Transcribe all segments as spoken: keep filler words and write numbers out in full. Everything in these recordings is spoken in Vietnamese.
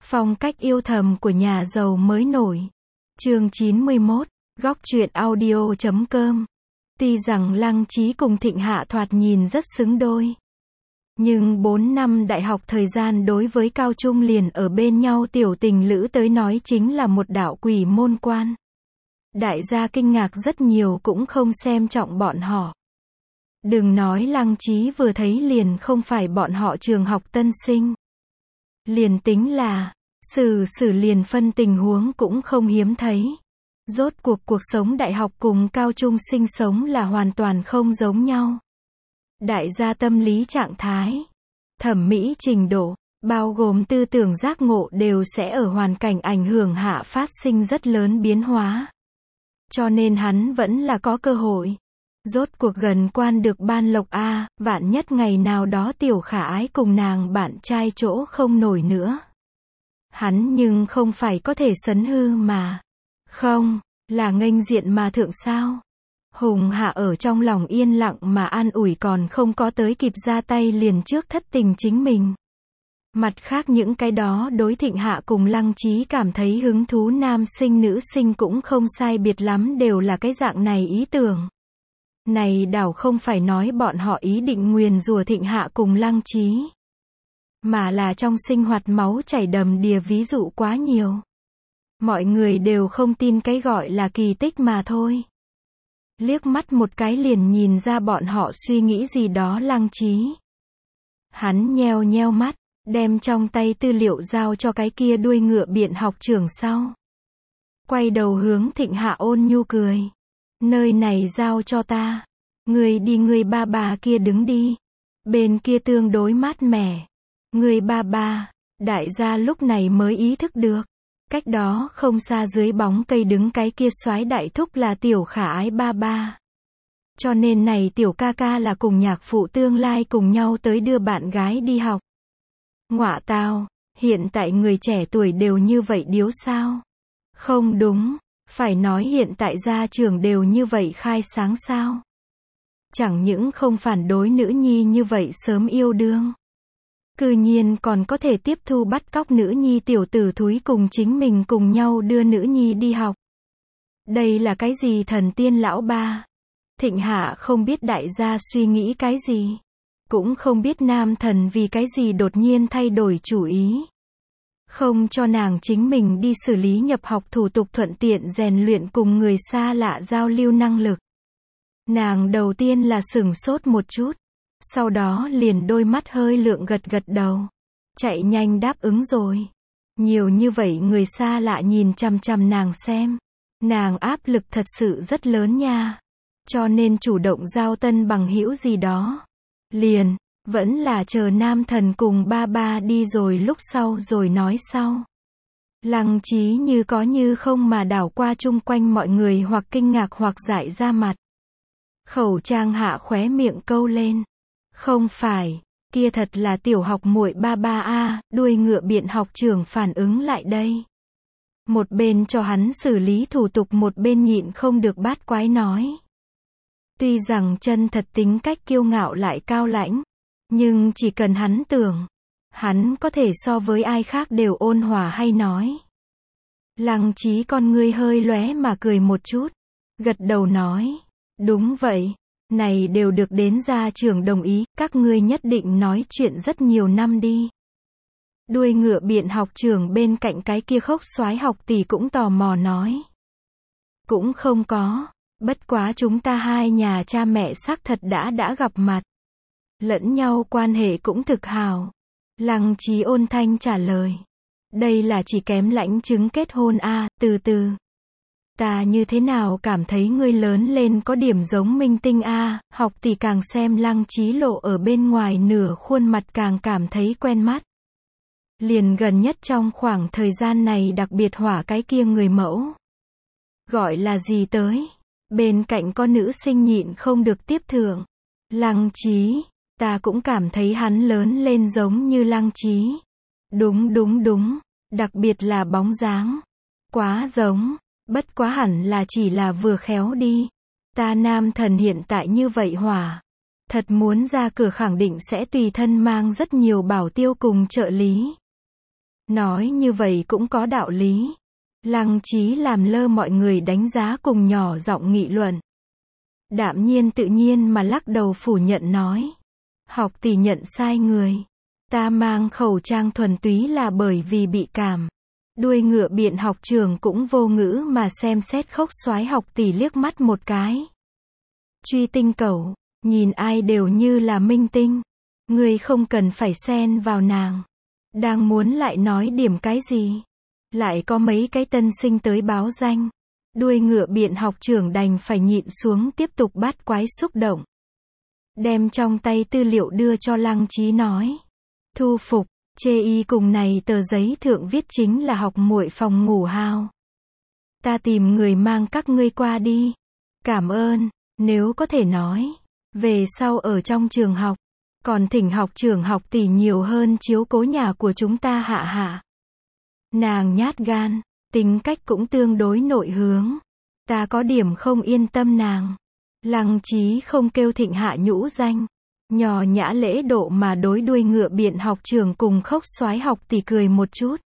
Phong cách yêu thầm của nhà giàu mới nổi. Chương chín mươi mốt, góc truyện audio chấm com. Tuy rằng Lăng Chí cùng Thịnh Hạ thoạt nhìn rất xứng đôi, nhưng bốn năm đại học thời gian đối với Cao Trung liền ở bên nhau tiểu tình lữ tới nói chính là một đạo quỷ môn quan. Đại gia kinh ngạc rất nhiều cũng không xem trọng bọn họ. Đừng nói Lăng Chí vừa thấy liền không phải bọn họ trường học tân sinh. Liền tính là xử xử liền phân tình huống cũng không hiếm thấy. Rốt cuộc cuộc sống đại học cùng cao trung sinh sống là hoàn toàn không giống nhau. Đại gia tâm lý trạng thái, thẩm mỹ trình độ, bao gồm tư tưởng giác ngộ đều sẽ ở hoàn cảnh ảnh hưởng hạ phát sinh rất lớn biến hóa. Cho nên hắn vẫn là có cơ hội. Rốt cuộc gần quan được ban lộc A, vạn nhất ngày nào đó tiểu khả ái cùng nàng bạn trai chỗ không nổi nữa. Hắn nhưng không phải có thể sấn hư mà. Không, là nghênh diện mà thượng sao. Hùng Hạ ở trong lòng yên lặng mà an ủi còn không có tới kịp ra tay liền trước thất tình chính mình. Mặt khác những cái đó đối Thịnh Hạ cùng Lăng Chí cảm thấy hứng thú nam sinh nữ sinh cũng không sai biệt lắm đều là cái dạng này ý tưởng. Này đảo không phải nói bọn họ ý định nguyền rủa Thịnh Hạ cùng Lăng Chí, mà là trong sinh hoạt máu chảy đầm đìa ví dụ quá nhiều. Mọi người đều không tin cái gọi là kỳ tích mà thôi. Liếc mắt một cái liền nhìn ra bọn họ suy nghĩ gì đó Lăng Chí. Hắn nheo nheo mắt, đem trong tay tư liệu giao cho cái kia đuôi ngựa biện học trưởng sau. Quay đầu hướng Thịnh Hạ ôn nhu cười. Nơi này giao cho ta. Người đi người ba bà kia đứng đi. Bên kia tương đối mát mẻ. Người ba ba, đại gia lúc này mới ý thức được. Cách đó không xa dưới bóng cây đứng cái kia soái đại thúc là tiểu khả ái ba ba. Cho nên này tiểu ca ca là cùng nhạc phụ tương lai cùng nhau tới đưa bạn gái đi học. Ngọa tao, hiện tại người trẻ tuổi đều như vậy điếu sao? Không đúng, phải nói hiện tại gia trưởng đều như vậy khai sáng sao? Chẳng những không phản đối nữ nhi như vậy sớm yêu đương. Cư nhiên còn có thể tiếp thu bắt cóc nữ nhi tiểu tử thúi cùng chính mình cùng nhau đưa nữ nhi đi học. Đây là cái gì thần tiên lão ba? Thịnh Hạ không biết đại gia suy nghĩ cái gì. Cũng không biết nam thần vì cái gì đột nhiên thay đổi chủ ý. Không cho nàng chính mình đi xử lý nhập học thủ tục thuận tiện rèn luyện cùng người xa lạ giao lưu năng lực. Nàng đầu tiên là sửng sốt một chút. Sau đó liền đôi mắt hơi lượng gật gật đầu. Chạy nhanh đáp ứng rồi. Nhiều như vậy người xa lạ nhìn chằm chằm nàng xem. Nàng áp lực thật sự rất lớn nha. Cho nên chủ động giao tân bằng hữu gì đó. Liền, vẫn là chờ nam thần cùng ba ba đi rồi lúc sau rồi nói sau. Lăng Chí như có như không mà đảo qua chung quanh mọi người hoặc kinh ngạc hoặc dại ra mặt. Khẩu trang hạ khóe miệng câu lên. Không phải, kia thật là tiểu học muội ba ba a, đuôi ngựa biện học trưởng phản ứng lại đây. Một bên cho hắn xử lý thủ tục một bên nhịn không được bát quái nói. Tuy rằng chân thật tính cách kiêu ngạo lại cao lãnh, nhưng chỉ cần hắn tưởng, hắn có thể so với ai khác đều ôn hòa hay nói. Lăng Chí con ngươi hơi lóe mà cười một chút, gật đầu nói, đúng vậy. Này đều được đến gia trưởng đồng ý, các ngươi nhất định nói chuyện rất nhiều năm đi. Đuôi ngựa biện học trưởng bên cạnh cái kia khốc soái học tỷ cũng tò mò nói. Cũng không có, bất quá chúng ta hai nhà cha mẹ xác thật đã đã gặp mặt. Lẫn nhau quan hệ cũng thực hào. Lăng Chí ôn thanh trả lời. Đây là chỉ kém lãnh chứng kết hôn a, từ từ. Ta như thế nào cảm thấy ngươi lớn lên có điểm giống minh tinh a, học tỷ càng xem Lăng Chí lộ ở bên ngoài nửa khuôn mặt càng cảm thấy quen mắt. Liền gần nhất trong khoảng thời gian này đặc biệt hỏa cái kia người mẫu. Gọi là gì tới? Bên cạnh con nữ sinh nhịn không được tiếp thưởng. Lăng Chí, ta cũng cảm thấy hắn lớn lên giống như Lăng Chí. Đúng đúng đúng, đặc biệt là bóng dáng. Quá giống. Bất quá hẳn là chỉ là vừa khéo đi. Ta nam thần hiện tại như vậy hỏa. Thật muốn ra cửa khẳng định sẽ tùy thân mang rất nhiều bảo tiêu cùng trợ lý. Nói như vậy cũng có đạo lý. Lăng Chí làm lơ mọi người đánh giá cùng nhỏ giọng nghị luận. Đạm nhiên tự nhiên mà lắc đầu phủ nhận nói. Học tỷ nhận sai người. Ta mang khẩu trang thuần túy là bởi vì bị cảm. Đuôi ngựa biện học trường cũng vô ngữ mà xem xét khốc soái học tỷ liếc mắt một cái. Truy tinh cẩu, nhìn ai đều như là minh tinh. Ngươi không cần phải xen vào nàng. Đang muốn lại nói điểm cái gì? Lại có mấy cái tân sinh tới báo danh. Đuôi ngựa biện học trưởng đành phải nhịn xuống tiếp tục bát quái xúc động. Đem trong tay tư liệu đưa cho Lăng Chí nói. Thu phục, chê y cùng này tờ giấy thượng viết chính là học muội phòng ngủ hao. Ta tìm người mang các ngươi qua đi. Cảm ơn, nếu có thể nói. Về sau ở trong trường học. Còn thỉnh học trưởng học tỷ nhiều hơn chiếu cố nhà của chúng ta hạ hạ. Nàng nhát gan, tính cách cũng tương đối nội hướng. Ta có điểm không yên tâm nàng. Lăng Chí không kêu Thịnh Hạ nhũ danh. Nhỏ nhã lễ độ mà đối đuôi ngựa biện học trường cùng khốc soái học tỷ cười một chút.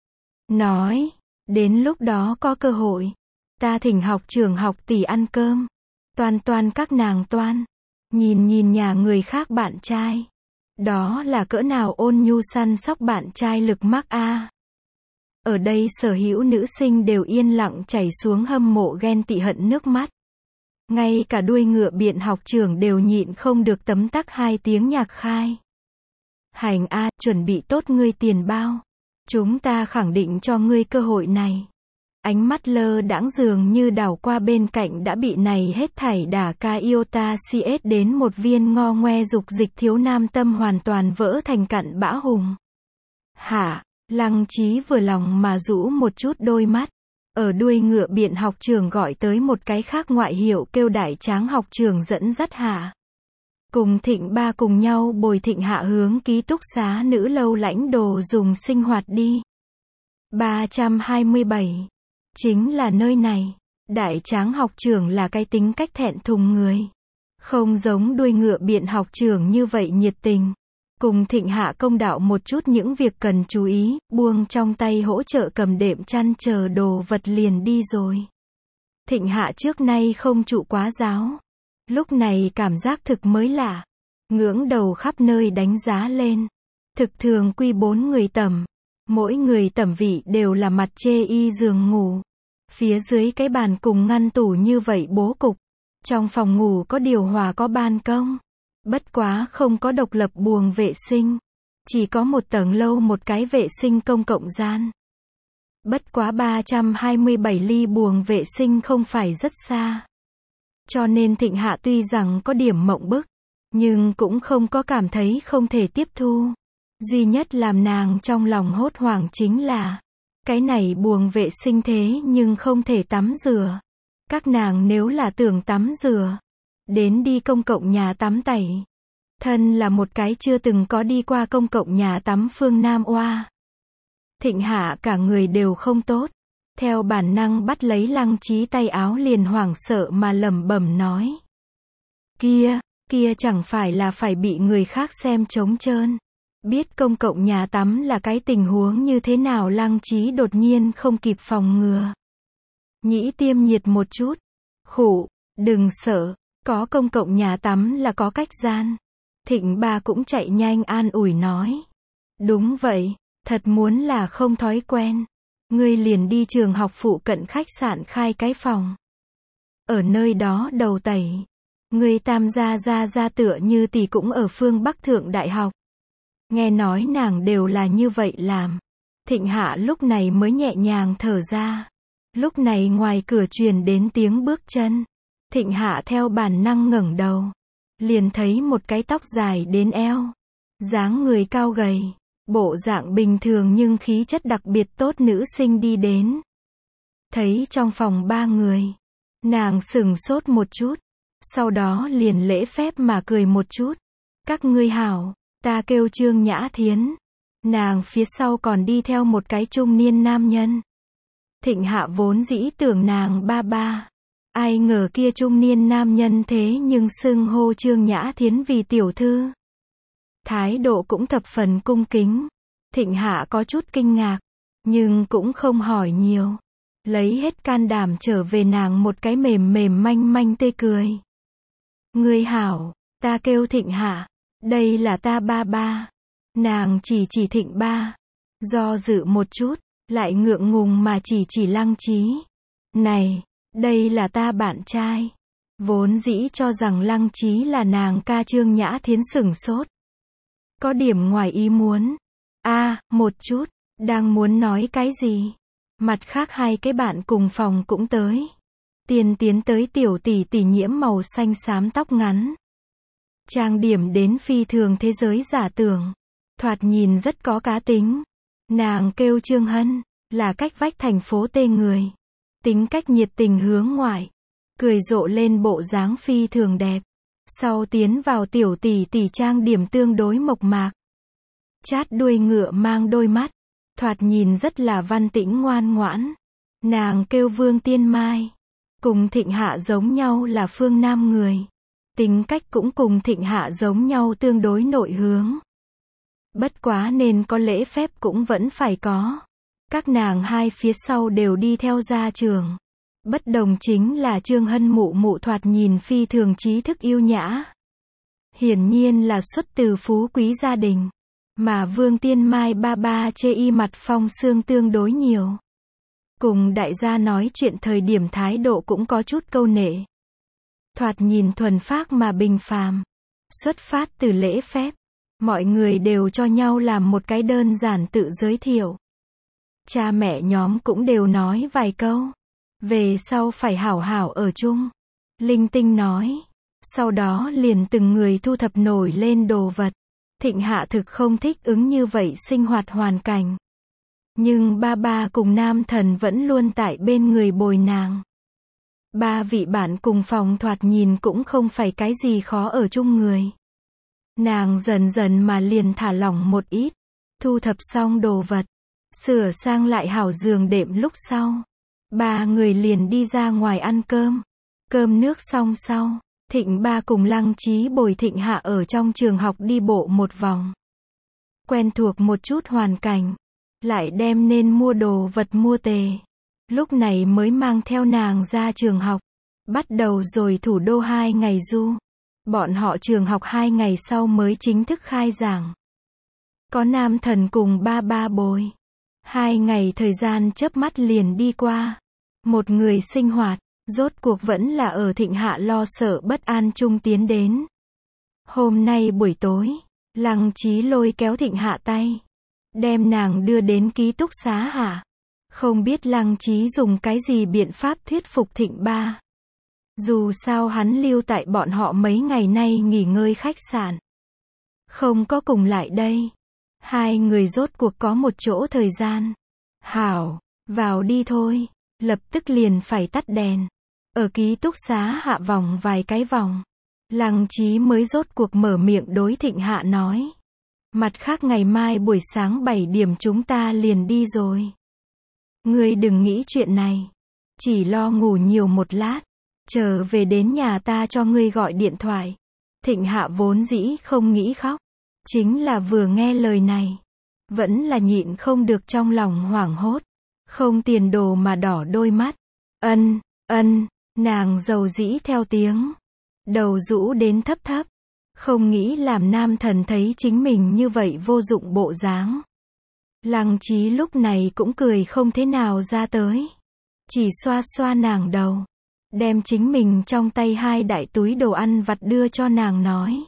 Nói, đến lúc đó có cơ hội. Ta thỉnh học trường học tỷ ăn cơm. Toan toan các nàng toan. Nhìn nhìn nhà người khác bạn trai. Đó là cỡ nào ôn nhu săn sóc bạn trai lực mắc a. Ở đây sở hữu nữ sinh đều yên lặng chảy xuống hâm mộ ghen tị hận nước mắt. Ngay cả đuôi ngựa biện học trưởng đều nhịn không được tấm tắc hai tiếng nhạc khai. Hành a, chuẩn bị tốt ngươi tiền bao. Chúng ta khẳng định cho ngươi cơ hội này. Ánh mắt lơ đãng dường như đảo qua bên cạnh đã bị này hết thảy đả ca iota cs đến một viên ngo ngoe dục dịch thiếu nam tâm hoàn toàn vỡ thành cặn bã hùng. Hả, Lăng Chí vừa lòng mà rũ một chút đôi mắt. Ở đuôi ngựa biện học trường gọi tới một cái khác ngoại hiệu kêu đại tráng học trường dẫn dắt hạ. Cùng Thịnh ba cùng nhau bồi Thịnh Hạ hướng ký túc xá nữ lâu lãnh đồ dùng sinh hoạt đi. ba trăm hai mươi bảy. Chính là nơi này. Đại tráng học trưởng là cái tính cách thẹn thùng người. Không giống đuôi ngựa biện học trưởng như vậy nhiệt tình. Cùng Thịnh Hạ công đạo một chút những việc cần chú ý, buông trong tay hỗ trợ cầm đệm chăn chờ đồ vật liền đi rồi. Thịnh Hạ trước nay không trụ quá giáo. Lúc này cảm giác thực mới lạ. Ngưỡng đầu khắp nơi đánh giá lên. Thực thường quy bốn người tẩm. Mỗi người tẩm vị đều là mặt chê y giường ngủ. Phía dưới cái bàn cùng ngăn tủ như vậy bố cục. Trong phòng ngủ có điều hòa có ban công. Bất quá không có độc lập buồng vệ sinh. Chỉ có một tầng lâu một cái vệ sinh công cộng gian. Bất quá ba trăm hai mươi bảy ly buồng vệ sinh không phải rất xa. Cho nên Thịnh Hạ tuy rằng có điểm mộng bức. Nhưng cũng không có cảm thấy không thể tiếp thu. Duy nhất làm nàng trong lòng hốt hoảng chính là. Cái này buồng vệ sinh thế nhưng không thể tắm rửa. Các nàng nếu là tưởng tắm rửa. Đến đi công cộng nhà tắm tẩy. Thân là một cái chưa từng có đi qua công cộng nhà tắm phương Nam oa. Thịnh Hạ cả người đều không tốt. Theo bản năng bắt lấy Lăng Chí tay áo liền hoảng sợ mà lẩm bẩm nói. Kia, kia chẳng phải là phải bị người khác xem trống trơn. Biết công cộng nhà tắm là cái tình huống như thế nào Lăng Chí đột nhiên không kịp phòng ngừa. Nhĩ tiêm nhiệt một chút. Khụ, đừng sợ. Có công cộng nhà tắm là có cách gian. Thịnh ba cũng chạy nhanh an ủi nói. Đúng vậy, thật muốn là không thói quen. Ngươi liền đi trường học phụ cận khách sạn khai cái phòng. Ở nơi đó đầu tẩy. Ngươi tam gia gia gia tựa như tỷ cũng ở phương Bắc Thượng Đại học. Nghe nói nàng đều là như vậy làm. Thịnh Hạ lúc này mới nhẹ nhàng thở ra. Lúc này ngoài cửa truyền đến tiếng bước chân. Thịnh Hạ theo bản năng ngẩng đầu. Liền thấy một cái tóc dài đến eo. Dáng người cao gầy. Bộ dạng bình thường nhưng khí chất đặc biệt tốt nữ sinh đi đến. Thấy trong phòng ba người. Nàng sửng sốt một chút. Sau đó liền lễ phép mà cười một chút. Các ngươi hảo, ta kêu Trương Nhã Thiến. Nàng phía sau còn đi theo một cái trung niên nam nhân. Thịnh Hạ vốn dĩ tưởng nàng ba ba. Ai ngờ kia trung niên nam nhân thế nhưng xưng hô Trương Nhã Thiến vì tiểu thư. Thái độ cũng thập phần cung kính. Thịnh Hạ có chút kinh ngạc. Nhưng cũng không hỏi nhiều. Lấy hết can đảm trở về nàng một cái mềm mềm manh manh tê cười. Ngươi hảo, ta kêu Thịnh Hạ. Đây là ta ba ba. Nàng chỉ chỉ Thịnh ba. Do dự một chút, lại ngượng ngùng mà chỉ chỉ Lăng Chí. Này, đây là ta bạn trai. Vốn dĩ cho rằng Lăng Chí là nàng ca Trương Nhã Thiến sửng sốt. Có điểm ngoài ý muốn. a à, một chút, đang muốn nói cái gì? Mặt khác hai cái bạn cùng phòng cũng tới. Tiên tiến tới tiểu tỷ tỷ nhiễm màu xanh xám tóc ngắn. Trang điểm đến phi thường thế giới giả tưởng. Thoạt nhìn rất có cá tính. Nàng kêu Trương Hân, là cách vách thành phố tê người. Tính cách nhiệt tình hướng ngoại. Cười rộ lên bộ dáng phi thường đẹp. Sau tiến vào tiểu tỷ tỷ trang điểm tương đối mộc mạc. Chát đuôi ngựa mang đôi mắt. Thoạt nhìn rất là văn tĩnh ngoan ngoãn. Nàng kêu Vương Tiên Mai. Cùng Thịnh Hạ giống nhau là phương Nam người. Tính cách cũng cùng Thịnh Hạ giống nhau tương đối nội hướng. Bất quá nên có lễ phép cũng vẫn phải có. Các nàng hai phía sau đều đi theo gia trường. Bất đồng chính là Trương Hân mụ mụ thoạt nhìn phi thường trí thức yêu nhã. Hiển nhiên là xuất từ phú quý gia đình. Mà Vương Tiên Mai ba ba chê y mặt phong sương tương đối nhiều. Cùng đại gia nói chuyện thời điểm thái độ cũng có chút câu nệ. Thoạt nhìn thuần phác mà bình phàm. Xuất phát từ lễ phép. Mọi người đều cho nhau làm một cái đơn giản tự giới thiệu. Cha mẹ nhóm cũng đều nói vài câu. Về sau phải hảo hảo ở chung. Linh tinh nói. Sau đó liền từng người thu thập nổi lên đồ vật. Thịnh Hạ thực không thích ứng như vậy sinh hoạt hoàn cảnh. Nhưng ba ba cùng Nam Thần vẫn luôn tại bên người bồi nàng. Ba vị bạn cùng phòng thoạt nhìn cũng không phải cái gì khó ở chung người. Nàng dần dần mà liền thả lỏng một ít. Thu thập xong đồ vật. Sửa sang lại hảo giường đệm lúc sau. Ba người liền đi ra ngoài ăn cơm. Cơm nước xong sau. Thịnh ba cùng Lăng Chí bồi Thịnh Hạ ở trong trường học đi bộ một vòng. Quen thuộc một chút hoàn cảnh. Lại đem nên mua đồ vật mua tề. Lúc này mới mang theo nàng ra trường học. Bắt đầu rồi thủ đô hai ngày du. Bọn họ trường học hai ngày sau mới chính thức khai giảng. Có Nam Thần cùng ba ba bồi. Hai ngày thời gian chớp mắt liền đi qua. Một người sinh hoạt. Rốt cuộc vẫn là ở Thịnh Hạ lo sợ bất an chung tiến đến. Hôm nay buổi tối, Lăng Chí lôi kéo Thịnh Hạ tay. Đem nàng đưa đến ký túc xá hạ. Không biết Lăng Chí dùng cái gì biện pháp thuyết phục Thịnh ba. Dù sao hắn lưu tại bọn họ mấy ngày nay nghỉ ngơi khách sạn. Không có cùng lại đây. Hai người rốt cuộc có một chỗ thời gian. Hảo, vào đi thôi. Lập tức liền phải tắt đèn. Ở ký túc xá hạ vòng vài cái vòng. Lăng Chí mới rốt cuộc mở miệng đối Thịnh Hạ nói. Mặt khác ngày mai buổi sáng bảy điểm chúng ta liền đi rồi. Ngươi đừng nghĩ chuyện này. Chỉ lo ngủ nhiều một lát. Trở về đến nhà ta cho ngươi gọi điện thoại. Thịnh Hạ vốn dĩ không nghĩ khóc. Chính là vừa nghe lời này. Vẫn là nhịn không được trong lòng hoảng hốt. Không tiền đồ mà đỏ đôi mắt. Ân, ân, nàng dầu dĩ theo tiếng. Đầu rũ đến thấp thấp. Không nghĩ làm Nam Thần thấy chính mình như vậy vô dụng bộ dáng. Lăng Chí lúc này cũng cười không thế nào ra tới. Chỉ xoa xoa nàng đầu. Đem chính mình trong tay hai đại túi đồ ăn vặt đưa cho nàng nói.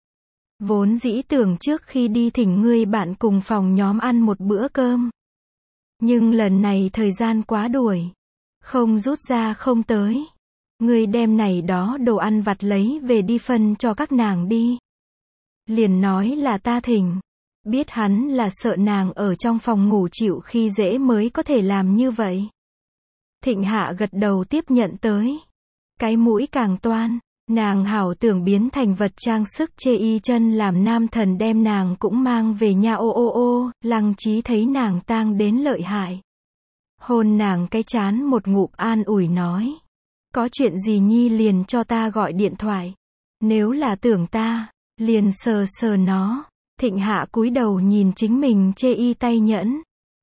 Vốn dĩ tưởng trước khi đi thỉnh ngươi bạn cùng phòng nhóm ăn một bữa cơm. Nhưng lần này thời gian quá đuổi. Không rút ra không tới. Ngươi đem này đó đồ ăn vặt lấy về đi phân cho các nàng đi. Liền nói là ta thỉnh. Biết hắn là sợ nàng ở trong phòng ngủ chịu khi dễ mới có thể làm như vậy. Thịnh Hạ gật đầu tiếp nhận tới. Cái mũi càng toan. Nàng hảo tưởng biến thành vật trang sức chê y chân làm Nam Thần đem nàng cũng mang về nhà ô ô ô. Lăng Chí thấy nàng tang đến lợi hại. Hôn nàng cái chán một ngụm an ủi nói. Có chuyện gì nhi liền cho ta gọi điện thoại. Nếu là tưởng ta, liền sờ sờ nó. Thịnh Hạ cúi đầu nhìn chính mình chê y tay nhẫn.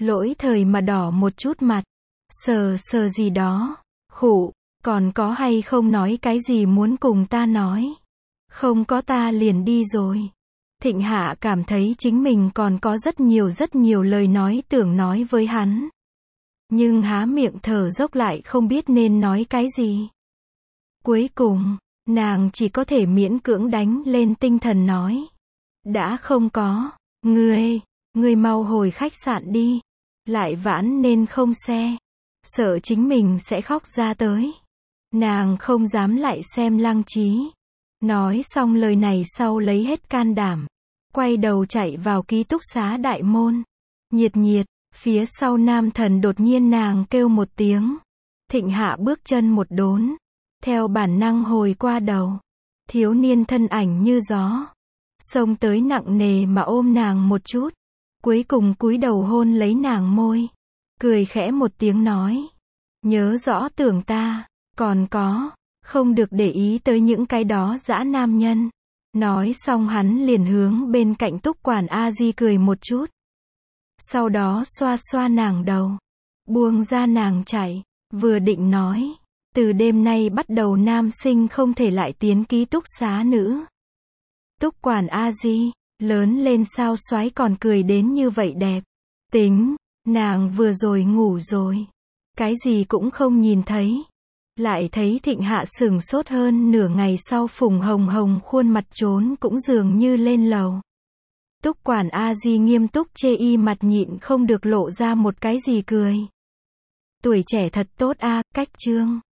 Lỗi thời mà đỏ một chút mặt. Sờ sờ gì đó. Khụ, còn có hay không nói cái gì muốn cùng ta nói? Không có ta liền đi rồi. Thịnh Hạ cảm thấy chính mình còn có rất nhiều rất nhiều lời nói tưởng nói với hắn. Nhưng há miệng thở dốc lại không biết nên nói cái gì. Cuối cùng, nàng chỉ có thể miễn cưỡng đánh lên tinh thần nói. Đã không có, ngươi, ngươi mau hồi khách sạn đi. Lại vãn nên không xe. Sợ chính mình sẽ khóc ra tới. Nàng không dám lại xem Lăng Chí. Nói xong lời này sau lấy hết can đảm. Quay đầu chạy vào ký túc xá đại môn. Nhiệt nhiệt, phía sau nam thần đột nhiên nàng kêu một tiếng. Thịnh Hạ bước chân một đốn. Theo bản năng hồi qua đầu. Thiếu niên thân ảnh như gió. Xông tới nặng nề mà ôm nàng một chút. Cuối cùng cúi đầu hôn lấy nàng môi. Cười khẽ một tiếng nói. Nhớ rõ tưởng ta. Còn có. Không được để ý tới những cái đó dã nam nhân. Nói xong hắn liền hướng bên cạnh túc quản A Di cười một chút. Sau đó xoa xoa nàng đầu. Buông ra nàng chạy. Vừa định nói. Từ đêm nay bắt đầu nam sinh không thể lại tiến ký túc xá nữ. Túc quản A Di. Lớn lên sao soái còn cười đến như vậy đẹp. Tính. Nàng vừa rồi ngủ rồi. Cái gì cũng không nhìn thấy. Lại thấy Thịnh Hạ sửng sốt hơn nửa ngày sau Phùng Hồng Hồng khuôn mặt trốn cũng dường như lên lầu. Túc quản A Di nghiêm túc chê y mặt nhịn không được lộ ra một cái gì cười. Tuổi trẻ thật tốt a, cách chương.